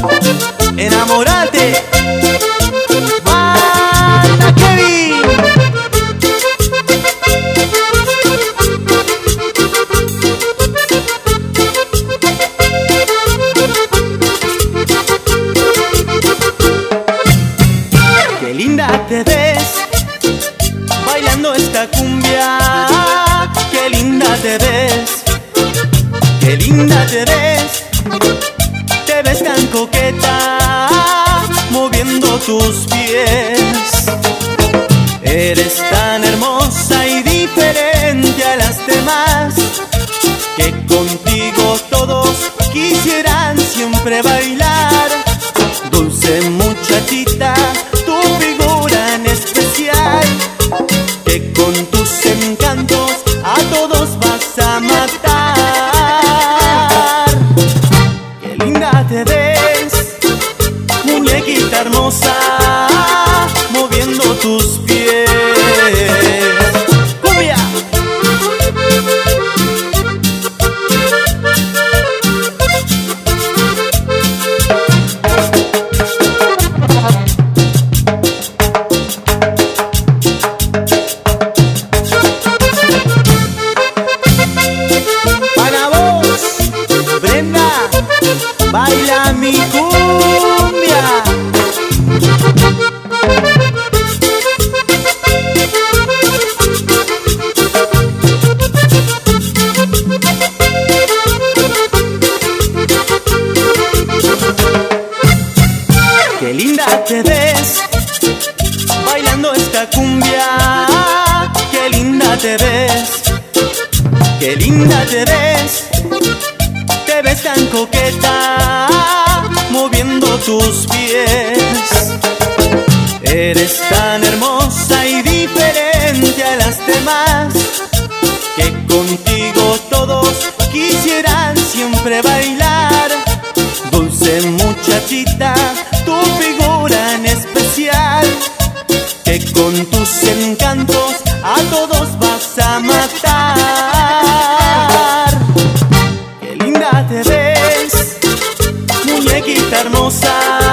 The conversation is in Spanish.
Enamórate, Banda Kevin. Qué linda te ves bailando esta cumbia. Qué linda te ves, qué linda te ves. Te ves tan coqueta moviendo tus pies. Eres tan hermosa y diferente a las demás, que contigo todos quisieran siempre bailar. Dulce muchachita, tu figura en especial, que con tus encantos a todos vas a matar. Qué linda te ves, muñequita hermosa, moviendo tus pies. ¡Cumbia! Para vos, Brenda, baila mi cumbia. Qué linda te ves bailando esta cumbia. Qué linda te ves, qué linda te ves. Te ves tan coqueta moviendo tus pies. Eres tan hermosa y diferente a las demás, que contigo todos quisieran siempre bailar. Dulce muchachita, tu figura en especial, que con tus encantos a todos vas a matar. Qué linda te ves, muñequita hermosa,